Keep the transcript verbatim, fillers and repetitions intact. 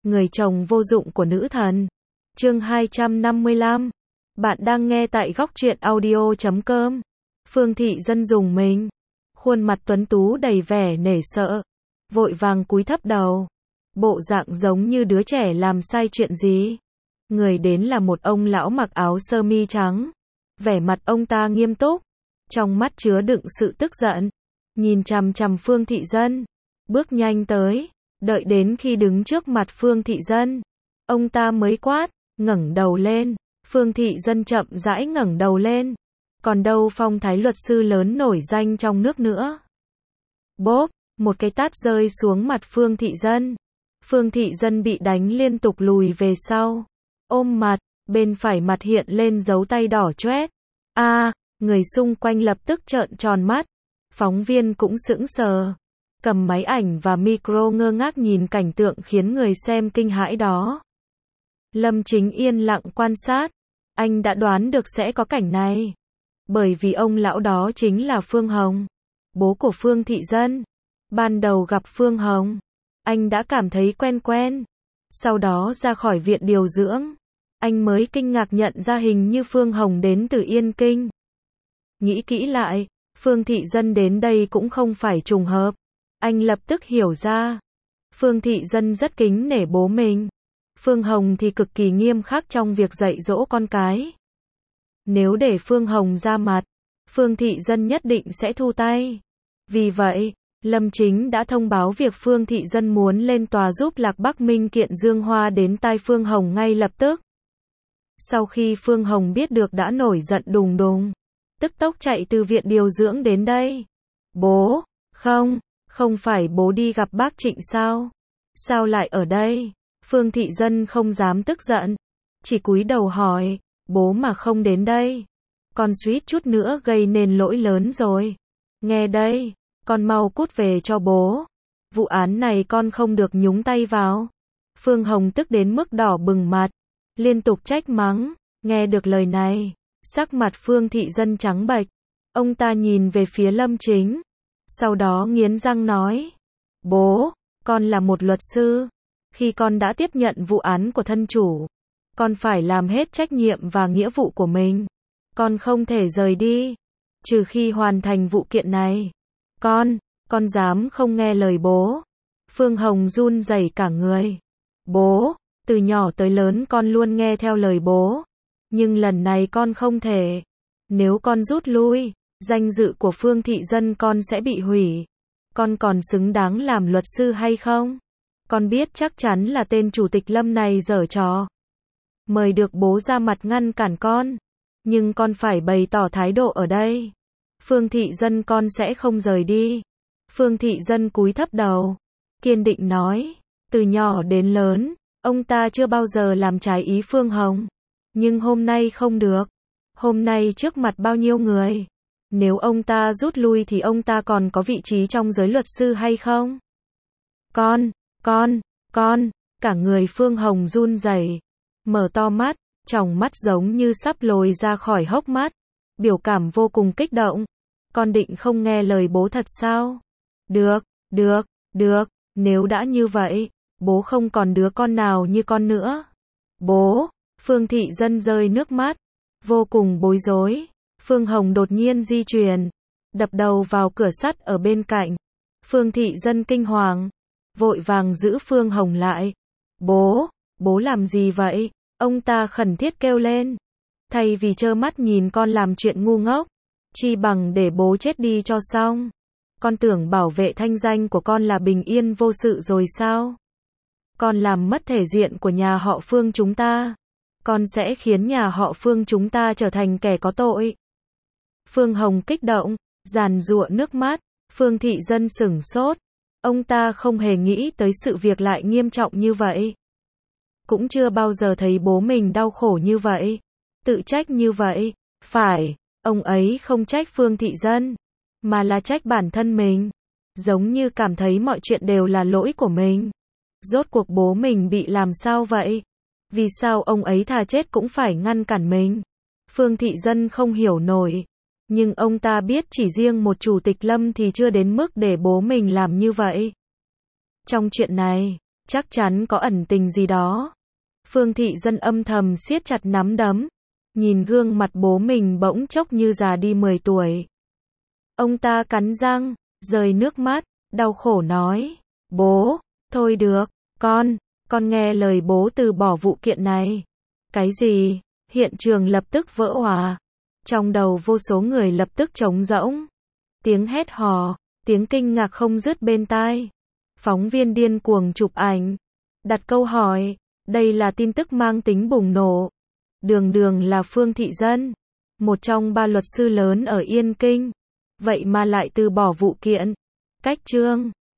người chồng vô dụng của nữ thần. Chương hai trăm năm mươi lăm. Bạn đang nghe tại góc truyện audio chấm com. Phương Thị Dân dùng mình. Khuôn mặt tuấn tú đầy vẻ nể sợ. Vội vàng cúi thấp đầu. Bộ dạng giống như đứa trẻ làm sai chuyện gì. Người đến là một ông lão mặc áo sơ mi trắng. Vẻ mặt ông ta nghiêm túc. Trong mắt chứa đựng sự tức giận. Nhìn chằm chằm Phương Thị Dân. Bước nhanh tới. Đợi đến khi đứng trước mặt Phương Thị Dân. Ông ta mới quát, ngẩng đầu lên. Phương Thị Dân chậm rãi ngẩng đầu lên. Còn đâu phong thái luật sư lớn nổi danh trong nước nữa. Bốp, một cái tát rơi xuống mặt Phương Thị Dân. Phương Thị Dân bị đánh liên tục lùi về sau. Ôm mặt, bên phải mặt hiện lên dấu tay đỏ chóét. A, à, người xung quanh lập tức trợn tròn mắt. Phóng viên cũng sững sờ. Cầm máy ảnh và micro ngơ ngác nhìn cảnh tượng khiến người xem kinh hãi đó. Lâm Chính yên lặng quan sát. Anh đã đoán được sẽ có cảnh này. Bởi vì ông lão đó chính là Phương Hồng, bố của Phương Thị Dân. Ban đầu gặp Phương Hồng, anh đã cảm thấy quen quen. Sau đó ra khỏi viện điều dưỡng, anh mới kinh ngạc nhận ra hình như Phương Hồng đến từ Yên Kinh. Nghĩ kỹ lại, Phương Thị Dân đến đây cũng không phải trùng hợp. Anh lập tức hiểu ra. Phương Thị Dân rất kính nể bố mình. Phương Hồng thì cực kỳ nghiêm khắc trong việc dạy dỗ con cái. Nếu để Phương Hồng ra mặt, Phương Thị Dân nhất định sẽ thu tay. Vì vậy, Lâm Chính đã thông báo việc Phương Thị Dân muốn lên tòa giúp Lạc Bắc Minh kiện Dương Hoa đến tai Phương Hồng ngay lập tức. Sau khi Phương Hồng biết được đã nổi giận đùng đùng, tức tốc chạy từ viện điều dưỡng đến đây. Bố, không, không phải bố đi gặp bác Trịnh sao? Sao lại ở đây? Phương Thị Dân không dám tức giận, chỉ cúi đầu hỏi, bố mà không đến đây, con suýt chút nữa gây nên lỗi lớn rồi. Nghe đây, con mau cút về cho bố. Vụ án này con không được nhúng tay vào. Phương Hồng tức đến mức đỏ bừng mặt, liên tục trách mắng. Nghe được lời này, sắc mặt Phương Thị Dân trắng bệch. Ông ta nhìn về phía Lâm Chính, sau đó nghiến răng nói, bố, con là một luật sư. Khi con đã tiếp nhận vụ án của thân chủ, con phải làm hết trách nhiệm và nghĩa vụ của mình. Con không thể rời đi, trừ khi hoàn thành vụ kiện này. Con, con dám không nghe lời bố. Phương Hồng run rẩy cả người. Bố, từ nhỏ tới lớn con luôn nghe theo lời bố. Nhưng lần này con không thể. Nếu con rút lui, danh dự của Phương Thị Dân con sẽ bị hủy. Con còn xứng đáng làm luật sư hay không? Con biết chắc chắn là tên chủ tịch Lâm này giở trò. Mời được bố ra mặt ngăn cản con. Nhưng con phải bày tỏ thái độ ở đây. Phương Thị Dân con sẽ không rời đi. Phương Thị Dân cúi thấp đầu, kiên định nói. Từ nhỏ đến lớn, ông ta chưa bao giờ làm trái ý Phương Hồng. Nhưng hôm nay không được. Hôm nay trước mặt bao nhiêu người. Nếu ông ta rút lui thì ông ta còn có vị trí trong giới luật sư hay không? Con, con, con, cả người Phương Hồng run rẩy, mở to mắt, tròng mắt giống như sắp lồi ra khỏi hốc mắt, biểu cảm vô cùng kích động. Con định không nghe lời bố thật sao? Được, được, được, nếu đã như vậy, bố không còn đứa con nào như con nữa. Bố, Phương Thị Dân rơi nước mắt, vô cùng bối rối. Phương Hồng đột nhiên di chuyển, đập đầu vào cửa sắt ở bên cạnh. Phương Thị Dân kinh hoàng, vội vàng giữ Phương Hồng lại. Bố, bố làm gì vậy? Ông ta khẩn thiết kêu lên. Thay vì trơ mắt nhìn con làm chuyện ngu ngốc, chi bằng để bố chết đi cho xong. Con tưởng bảo vệ thanh danh của con là bình yên vô sự rồi sao? Con làm mất thể diện của nhà họ Phương chúng ta. Con sẽ khiến nhà họ Phương chúng ta trở thành kẻ có tội. Phương Hồng kích động, giàn giụa nước mắt. Phương Thị Dân sửng sốt. Ông ta không hề nghĩ tới sự việc lại nghiêm trọng như vậy. Cũng chưa bao giờ thấy bố mình đau khổ như vậy, tự trách như vậy. Phải, ông ấy không trách Phương Thị Dân, mà là trách bản thân mình. Giống như cảm thấy mọi chuyện đều là lỗi của mình. Rốt cuộc bố mình bị làm sao vậy? Vì sao ông ấy thà chết cũng phải ngăn cản mình? Phương Thị Dân không hiểu nổi. Nhưng ông ta biết chỉ riêng một chủ tịch Lâm thì chưa đến mức để bố mình làm như vậy. Trong chuyện này, Chắc chắn có ẩn tình gì đó. Phương Thị Dân âm thầm siết chặt nắm đấm. Nhìn gương mặt bố mình bỗng chốc như già đi mười tuổi. Ông ta cắn răng, rơi nước mắt, đau khổ nói. Bố, thôi được, con, con nghe lời bố từ bỏ vụ kiện này. Cái gì? Hiện trường lập tức vỡ òa. Trong đầu vô số người lập tức trống rỗng. Tiếng hét hò, tiếng kinh ngạc không dứt bên tai. Phóng viên điên cuồng chụp ảnh, đặt câu hỏi, đây là tin tức mang tính bùng nổ. Đường đường là Phương Thị Dân, một trong ba luật sư lớn ở Yên Kinh, vậy mà lại từ bỏ vụ kiện. Cách chương